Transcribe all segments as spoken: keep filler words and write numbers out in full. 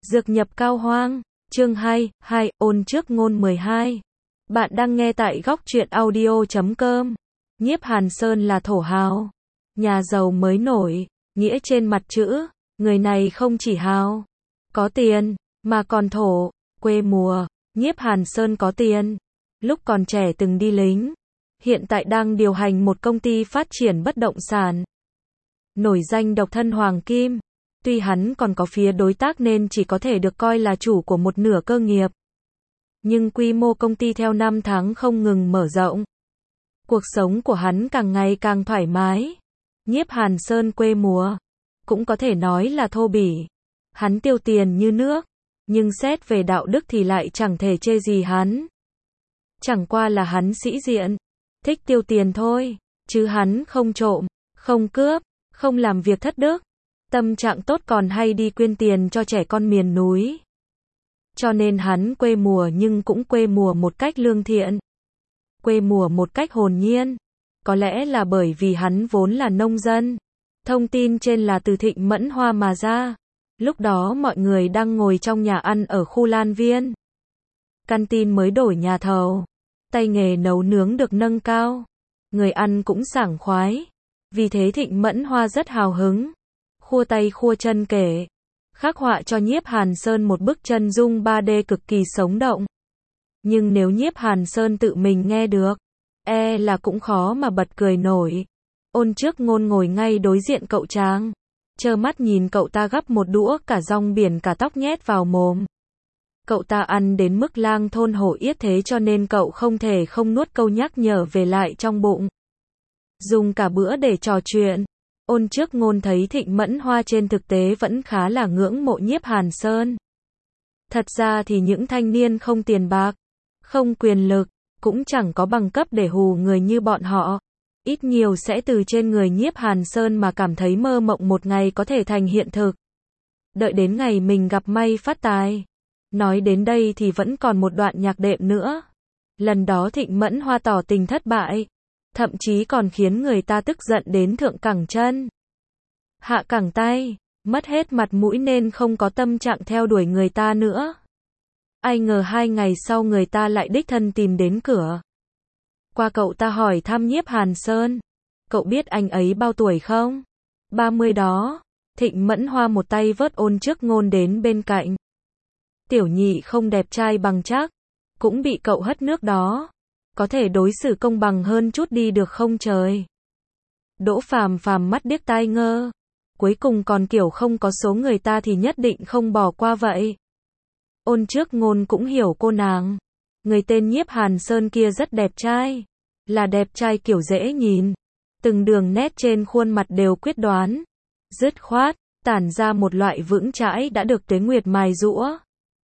Dược nhập Cao Hoang, chương hai, hai, ôn trước ngôn mười hai. Bạn đang nghe tại góc truyện audio chấm com. Nhiếp Hàn Sơn là thổ hào, nhà giàu mới nổi, nghĩa trên mặt chữ, người này không chỉ hào, có tiền, mà còn thổ, quê mùa. Nhiếp Hàn Sơn có tiền, lúc còn trẻ từng đi lính, hiện tại đang điều hành một công ty phát triển bất động sản. Nổi danh độc thân hoàng kim. Tuy hắn còn có phía đối tác nên chỉ có thể được coi là chủ của một nửa cơ nghiệp. Nhưng quy mô công ty theo năm tháng không ngừng mở rộng. Cuộc sống của hắn càng ngày càng thoải mái. Nhiếp Hàn Sơn quê mùa, cũng có thể nói là thô bỉ. Hắn tiêu tiền như nước, nhưng xét về đạo đức thì lại chẳng thể chê gì hắn. Chẳng qua là hắn sĩ diện, thích tiêu tiền thôi, chứ hắn không trộm, không cướp, không làm việc thất đức. Tâm trạng tốt còn hay đi quyên tiền cho trẻ con miền núi. Cho nên hắn quê mùa nhưng cũng quê mùa một cách lương thiện. Quê mùa một cách hồn nhiên. Có lẽ là bởi vì hắn vốn là nông dân. Thông tin trên là từ Thịnh Mẫn Hoa mà ra. Lúc đó mọi người đang ngồi trong nhà ăn ở khu Lan Viên. Căn tin mới đổi nhà thầu. Tay nghề nấu nướng được nâng cao. Người ăn cũng sảng khoái. Vì thế Thịnh Mẫn Hoa rất hào hứng. Khua tay khua chân kể, khắc họa cho Nhiếp Hàn Sơn một bức chân dung ba D cực kỳ sống động. Nhưng nếu Nhiếp Hàn Sơn tự mình nghe được, e là cũng khó mà bật cười nổi. Ôn trước ngôn ngồi ngay đối diện cậu Tráng, trơ mắt nhìn cậu ta gắp một đũa cả rong biển cả tóc nhét vào mồm. Cậu ta ăn đến mức lang thôn hổ yết thế cho nên cậu không thể không nuốt câu nhắc nhở về lại trong bụng. Dùng cả bữa để trò chuyện. Ôn trước ngôn thấy Thịnh Mẫn Hoa trên thực tế vẫn khá là ngưỡng mộ Nhiếp Hàn Sơn. Thật ra thì những thanh niên không tiền bạc, không quyền lực, cũng chẳng có bằng cấp để hù người như bọn họ. Ít nhiều sẽ từ trên người Nhiếp Hàn Sơn mà cảm thấy mơ mộng một ngày có thể thành hiện thực. Đợi đến ngày mình gặp may phát tài. Nói đến đây thì vẫn còn một đoạn nhạc đệm nữa. Lần đó Thịnh Mẫn Hoa tỏ tình thất bại. Thậm chí còn khiến người ta tức giận đến thượng cẳng chân, hạ cẳng tay, mất hết mặt mũi nên không có tâm trạng theo đuổi người ta nữa. Ai ngờ hai ngày sau người ta lại đích thân tìm đến cửa. Qua cậu ta hỏi thăm Nhiếp Hàn Sơn. Cậu biết anh ấy bao tuổi không? ba mươi đó. Thịnh Mẫn Hoa một tay vớt ôn trước ngôn đến bên cạnh. Tiểu nhị không đẹp trai bằng chắc, cũng bị cậu hất nước đó. Có thể đối xử công bằng hơn chút đi được không trời? Đỗ Phàm Phàm mắt điếc tai ngơ. Cuối cùng còn kiểu không có số người ta thì nhất định không bỏ qua vậy. Ôn trước ngôn cũng hiểu cô nàng. Người tên Nhiếp Hàn Sơn kia rất đẹp trai. Là đẹp trai kiểu dễ nhìn. Từng đường nét trên khuôn mặt đều quyết đoán. Dứt khoát, tản ra một loại vững chãi đã được Tuế Nguyệt mài giũa.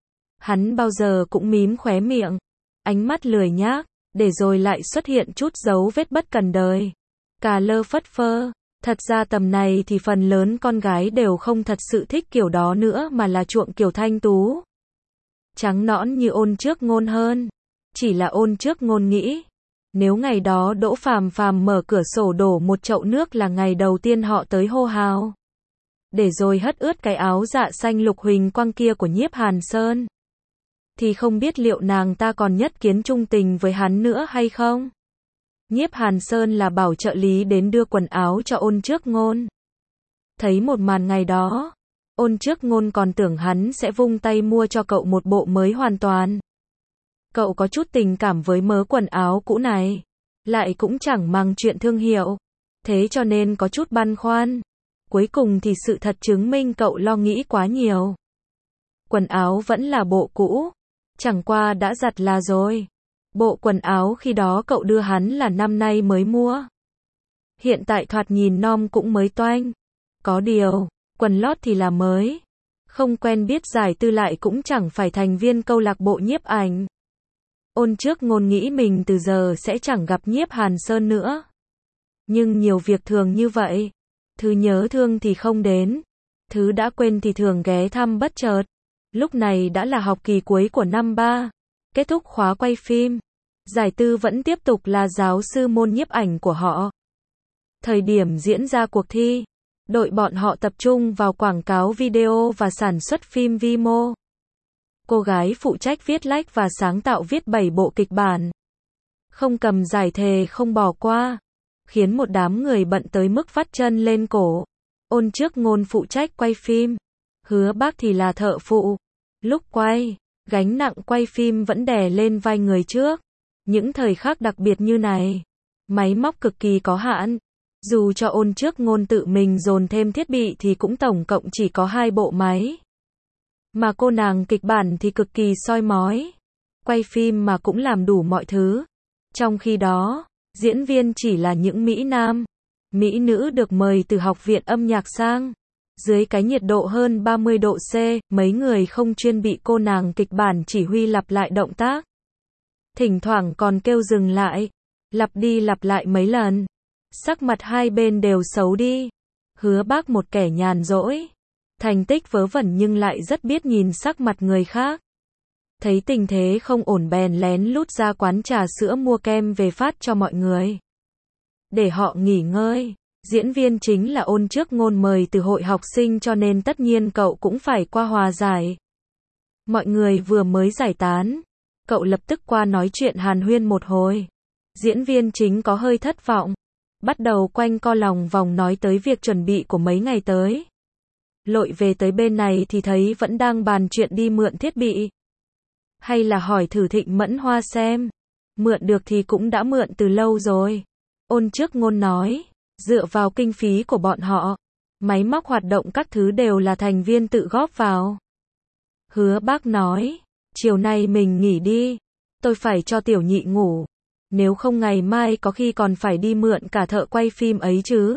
Hắn bao giờ cũng mím khóe miệng. Ánh mắt lười nhác. Để rồi lại xuất hiện chút dấu vết bất cần đời. Cà lơ phất phơ. Thật ra tầm này thì phần lớn con gái đều không thật sự thích kiểu đó nữa mà là chuộng kiểu thanh tú. Trắng nõn như ôn trước ngôn hơn. Chỉ là ôn trước ngôn nghĩ. Nếu ngày đó Đỗ Phàm Phàm mở cửa sổ đổ một chậu nước là ngày đầu tiên họ tới hô hào. Để rồi hất ướt cái áo dạ xanh lục huỳnh quang kia của Nhiếp Hàn Sơn. Thì không biết liệu nàng ta còn nhất kiến trung tình với hắn nữa hay không? Nhiếp Hàn Sơn là bảo trợ lý đến đưa quần áo cho ôn trước ngôn. Thấy một màn ngày đó, ôn trước ngôn còn tưởng hắn sẽ vung tay mua cho cậu một bộ mới hoàn toàn. Cậu có chút tình cảm với mớ quần áo cũ này, lại cũng chẳng mang chuyện thương hiệu. Thế cho nên có chút băn khoăn. Cuối cùng thì sự thật chứng minh cậu lo nghĩ quá nhiều. Quần áo vẫn là bộ cũ. Chẳng qua đã giặt là rồi. Bộ quần áo khi đó cậu đưa hắn là năm nay mới mua. Hiện tại thoạt nhìn nom cũng mới toanh. Có điều, quần lót thì là mới. Không quen biết giải tư lại cũng chẳng phải thành viên câu lạc bộ nhiếp ảnh. Ôn trước ngôn nghĩ mình từ giờ sẽ chẳng gặp Nhiếp Hàn Sơn nữa. Nhưng nhiều việc thường như vậy. Thứ nhớ thương thì không đến. Thứ đã quên thì thường ghé thăm bất chợt. Lúc này đã là học kỳ cuối của năm ba, kết thúc khóa quay phim. Giải tư vẫn tiếp tục là giáo sư môn nhiếp ảnh của họ. Thời điểm diễn ra cuộc thi, Đội bọn họ tập trung vào quảng cáo video và sản xuất phim vi mô. Cô gái phụ trách viết lách và sáng tạo viết bảy bộ kịch bản. Không cầm giải thề không bỏ qua. Khiến một đám người bận tới mức vắt chân lên cổ. Ôn Trước Ngôn phụ trách quay phim. Hứa Bác thì là thợ phụ. Lúc quay, gánh nặng quay phim vẫn đè lên vai người trước. Những thời khắc đặc biệt như này, máy móc cực kỳ có hạn. Dù cho Ôn Trước Ngôn tự mình dồn thêm thiết bị thì cũng tổng cộng chỉ có hai bộ máy. Mà cô nàng kịch bản thì cực kỳ soi mói. Quay phim mà cũng làm đủ mọi thứ. Trong khi đó, diễn viên chỉ là những Mỹ Nam, Mỹ nữ được mời từ học viện âm nhạc sang. Dưới cái nhiệt độ hơn ba mươi độ C, mấy người không chuyên bị cô nàng kịch bản chỉ huy lặp lại động tác. Thỉnh thoảng còn kêu dừng lại, lặp đi lặp lại mấy lần. Sắc mặt hai bên đều xấu đi. Hứa Bác một kẻ nhàn rỗi, thành tích vớ vẩn nhưng lại rất biết nhìn sắc mặt người khác. Thấy tình thế không ổn bèn lén lút ra quán trà sữa mua kem về phát cho mọi người. Để họ nghỉ ngơi. Diễn viên chính là Ôn Trước Ngôn mời từ hội học sinh cho nên tất nhiên cậu cũng phải qua hòa giải. Mọi người vừa mới giải tán. Cậu lập tức qua nói chuyện hàn huyên một hồi. Diễn viên chính có hơi thất vọng. Bắt đầu quanh co lòng vòng nói tới việc chuẩn bị của mấy ngày tới. Lội về tới bên này thì thấy vẫn đang bàn chuyện đi mượn thiết bị. Hay là hỏi thử Thịnh Mẫn Hoa xem. Mượn được thì cũng đã mượn từ lâu rồi. Ôn Trước Ngôn nói. Dựa vào kinh phí của bọn họ, máy móc hoạt động các thứ đều là thành viên tự góp vào. Hứa Bác nói. Chiều nay mình nghỉ đi. Tôi phải cho tiểu nhị ngủ. Nếu không ngày mai có khi còn phải đi mượn cả thợ quay phim ấy chứ.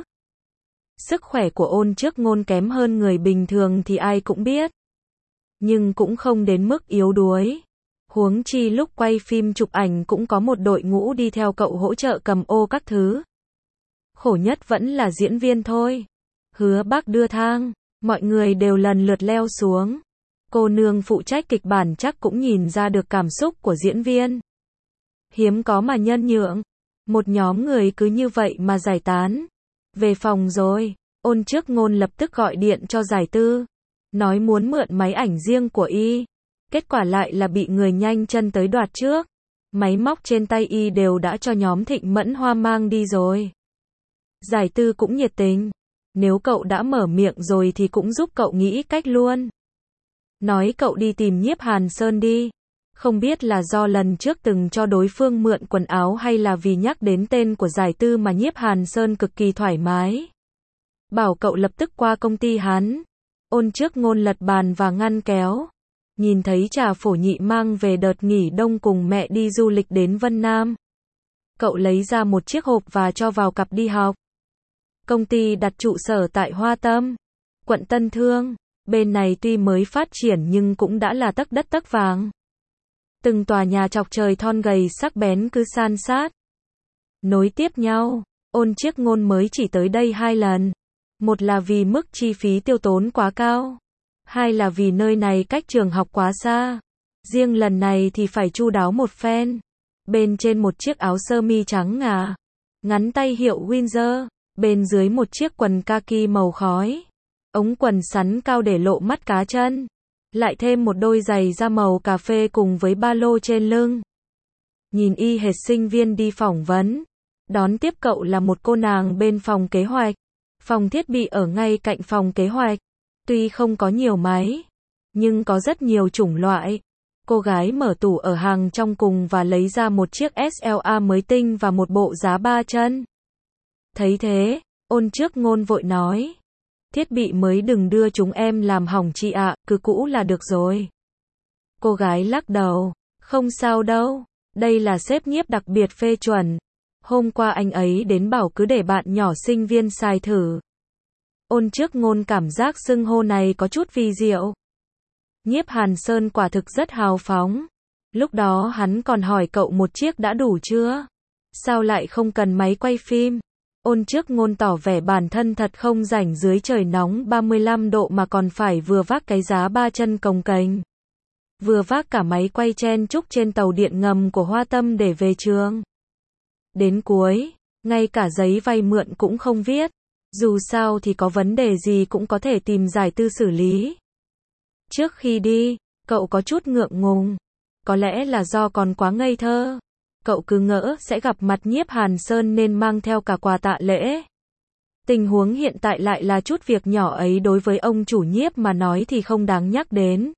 Sức khỏe của Ôn Trước Ngôn kém hơn người bình thường thì ai cũng biết. Nhưng cũng không đến mức yếu đuối. Huống chi lúc quay phim chụp ảnh cũng có một đội ngũ đi theo cậu hỗ trợ cầm ô các thứ. Khổ nhất vẫn là diễn viên thôi. Hứa Bác đưa thang, mọi người đều lần lượt leo xuống. Cô nương phụ trách kịch bản chắc cũng nhìn ra được cảm xúc của diễn viên. Hiếm có mà nhân nhượng. Một nhóm người cứ như vậy mà giải tán. Về phòng rồi, Ôn Trước Ngôn lập tức gọi điện cho Giải Tư. Nói muốn mượn máy ảnh riêng của y. Kết quả lại là bị người nhanh chân tới đoạt trước. Máy móc trên tay y đều đã cho nhóm Thịnh Mẫn Hoa mang đi rồi. Giải Tư cũng nhiệt tình. Nếu cậu đã mở miệng rồi thì cũng giúp cậu nghĩ cách luôn. Nói cậu đi tìm Nhiếp Hàn Sơn đi. Không biết là do lần trước từng cho đối phương mượn quần áo hay là vì nhắc đến tên của Giải Tư mà Nhiếp Hàn Sơn cực kỳ thoải mái. Bảo cậu lập tức qua công ty hắn. Ôn Trước Ngôn lật bàn và ngăn kéo. Nhìn thấy trà phổ nhị mang về đợt nghỉ đông cùng mẹ đi du lịch đến Vân Nam. Cậu lấy ra một chiếc hộp và cho vào cặp đi học. Công ty đặt trụ sở tại Hoa Tâm, quận Tân Thương. Bên này tuy mới phát triển nhưng cũng đã là tấc đất tấc vàng. Từng tòa nhà chọc trời thon gầy sắc bén cứ san sát. Nối tiếp nhau, Ôn Trước Ngôn mới chỉ tới đây hai lần. Một là vì mức chi phí tiêu tốn quá cao. Hai là vì nơi này cách trường học quá xa. Riêng lần này thì phải chu đáo một phen. Bên trên một chiếc áo sơ mi trắng ngà, ngắn tay hiệu Windsor. Bên dưới một chiếc quần kaki màu khói. Ống quần sắn cao để lộ mắt cá chân. Lại thêm một đôi giày da màu cà phê cùng với ba lô trên lưng. Nhìn y hệt sinh viên đi phỏng vấn. Đón tiếp cậu là một cô nàng bên phòng kế hoạch. Phòng thiết bị ở ngay cạnh phòng kế hoạch. Tuy không có nhiều máy, nhưng có rất nhiều chủng loại. Cô gái mở tủ ở hàng trong cùng và lấy ra một chiếc ét lờ a mới tinh và một bộ giá ba chân. Thấy thế, Ôn Trước Ngôn vội nói. Thiết bị mới đừng đưa chúng em làm hỏng chị ạ, cứ cũ là được rồi. Cô gái lắc đầu. Không sao đâu, đây là sếp Nhiếp đặc biệt phê chuẩn. Hôm qua anh ấy đến bảo cứ để bạn nhỏ sinh viên xài thử. Ôn Trước Ngôn cảm giác xưng hô này có chút vi diệu. Nhiếp Hàn Sơn quả thực rất hào phóng. Lúc đó hắn còn hỏi cậu một chiếc đã đủ chưa? Sao lại không cần máy quay phim? Ôn Trước Ngôn tỏ vẻ bản thân thật không rảnh dưới trời nóng ba mươi lăm độ mà còn phải vừa vác cái giá ba chân cồng kềnh. Vừa vác cả máy quay chen chúc trên tàu điện ngầm của Hoa Tâm để về trường. Đến cuối, ngay cả giấy vay mượn cũng không viết. Dù sao thì có vấn đề gì cũng có thể tìm giải tư xử lý. Trước khi đi, cậu có chút ngượng ngùng. Có lẽ là do còn quá ngây thơ. Cậu cứ ngỡ sẽ gặp mặt Nhiếp Hàn Sơn nên mang theo cả quà tạ lễ. Tình huống hiện tại lại là chút việc nhỏ ấy đối với ông chủ Nhiếp mà nói thì không đáng nhắc đến.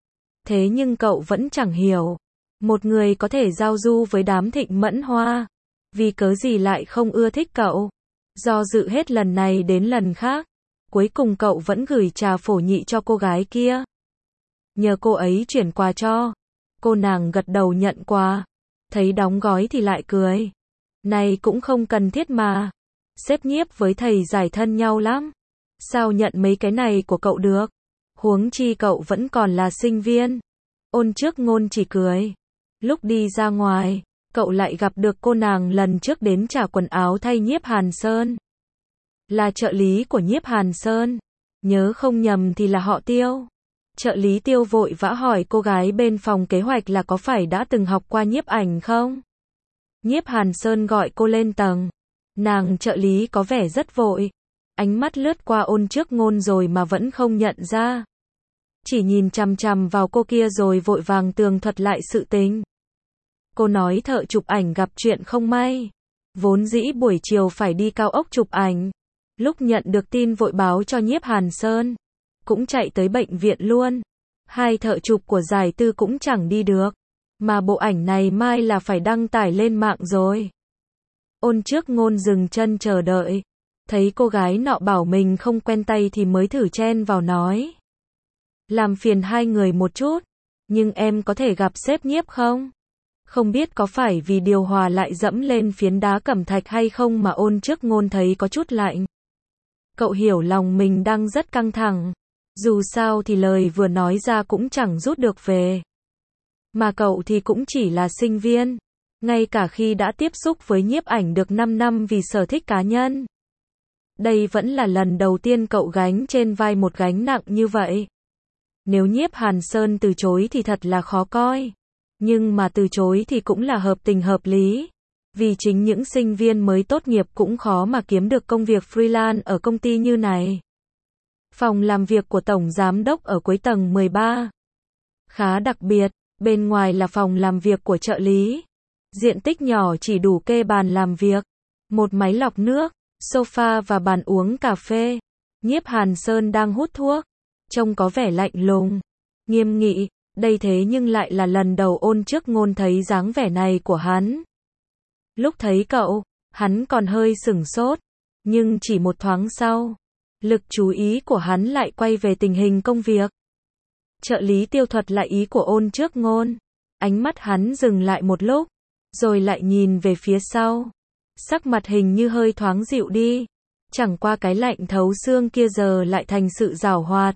Thế nhưng cậu vẫn chẳng hiểu. Một người có thể giao du với đám Thịnh Mẫn Hoa. Vì cớ gì lại không ưa thích cậu. Do dự hết lần này đến lần khác. Cuối cùng cậu vẫn gửi trà phổ nhị cho cô gái kia. Nhờ cô ấy chuyển quà cho. Cô nàng gật đầu nhận quà. Thấy đóng gói thì lại cười. Này cũng không cần thiết mà. Sếp Nhiếp với thầy giải thân nhau lắm. Sao nhận mấy cái này của cậu được? Huống chi cậu vẫn còn là sinh viên. Ôn Trước Ngôn chỉ cười. Lúc đi ra ngoài, cậu lại gặp được cô nàng lần trước đến trả quần áo thay Nhiếp Hàn Sơn. Là trợ lý của Nhiếp Hàn Sơn. Nhớ không nhầm thì là họ Tiêu. Trợ lý Tiêu vội vã hỏi cô gái bên phòng kế hoạch là có phải đã từng học qua nhiếp ảnh không? Nhiếp Hàn Sơn gọi cô lên tầng. Nàng trợ lý có vẻ rất vội. Ánh mắt lướt qua Ôn Trước Ngôn rồi mà vẫn không nhận ra. Chỉ nhìn chằm chằm vào cô kia rồi vội vàng tường thuật lại sự tình. Cô nói thợ chụp ảnh gặp chuyện không may. Vốn dĩ buổi chiều phải đi cao ốc chụp ảnh. Lúc nhận được tin vội báo cho Nhiếp Hàn Sơn. Cũng chạy tới bệnh viện luôn. Hai thợ chụp của giải tư cũng chẳng đi được. Mà bộ ảnh này mai là phải đăng tải lên mạng rồi. Ôn Trước Ngôn dừng chân chờ đợi. Thấy cô gái nọ bảo mình không quen tay thì mới thử chen vào nói. Làm phiền hai người một chút. Nhưng em có thể gặp sếp Nhiếp không? Không biết có phải vì điều hòa lại dẫm lên phiến đá cẩm thạch hay không mà Ôn Trước Ngôn thấy có chút lạnh. Cậu hiểu lòng mình đang rất căng thẳng. Dù sao thì lời vừa nói ra cũng chẳng rút được về. Mà cậu thì cũng chỉ là sinh viên. Ngay cả khi đã tiếp xúc với nhiếp ảnh được năm năm vì sở thích cá nhân. Đây vẫn là lần đầu tiên cậu gánh trên vai một gánh nặng như vậy. Nếu Nhiếp Hàn Sơn từ chối thì thật là khó coi. Nhưng mà từ chối thì cũng là hợp tình hợp lý. Vì chính những sinh viên mới tốt nghiệp cũng khó mà kiếm được công việc freelance ở công ty như này. Phòng làm việc của Tổng Giám đốc ở cuối tầng mười ba. Khá đặc biệt, bên ngoài là phòng làm việc của trợ lý. Diện tích nhỏ chỉ đủ kê bàn làm việc. Một máy lọc nước, sofa và bàn uống cà phê. Nhiếp Hàn Sơn đang hút thuốc. Trông có vẻ lạnh lùng, nghiêm nghị. Đây thế nhưng lại là lần đầu Ôn Trước Ngôn thấy dáng vẻ này của hắn. Lúc thấy cậu, hắn còn hơi sửng sốt. Nhưng chỉ một thoáng sau, lực chú ý của hắn lại quay về tình hình công việc. Trợ lý Tiêu thuật lại ý của Ôn Trước Ngôn. Ánh mắt hắn dừng lại một lúc, rồi lại nhìn về phía sau. Sắc mặt hình như hơi thoáng dịu đi. Chẳng qua cái lạnh thấu xương kia giờ lại thành sự giảo hoạt.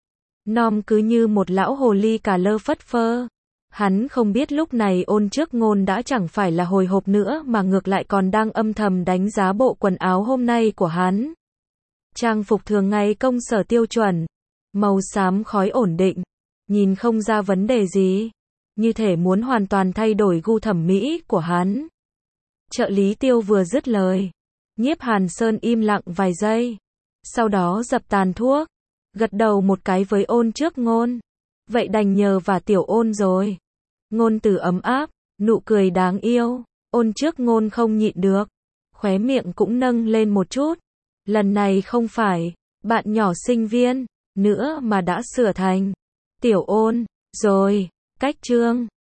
Nom cứ như một lão hồ ly cả lơ phất phơ. Hắn không biết lúc này Ôn Trước Ngôn đã chẳng phải là hồi hộp nữa mà ngược lại còn đang âm thầm đánh giá bộ quần áo hôm nay của hắn. Trang phục thường ngày công sở tiêu chuẩn, màu xám khói ổn định, nhìn không ra vấn đề gì, như thể muốn hoàn toàn thay đổi gu thẩm mỹ của hắn. Trợ lý Tiêu vừa dứt lời, Nhiếp Hàn Sơn im lặng vài giây, sau đó dập tàn thuốc, gật đầu một cái với Ôn Trước Ngôn. Vậy đành nhờ vả tiểu Ôn rồi. Ngôn từ ấm áp, nụ cười đáng yêu, Ôn Trước Ngôn không nhịn được, khóe miệng cũng nâng lên một chút. Lần này không phải bạn nhỏ sinh viên nữa mà đã sửa thành tiểu Ôn rồi. Cách chương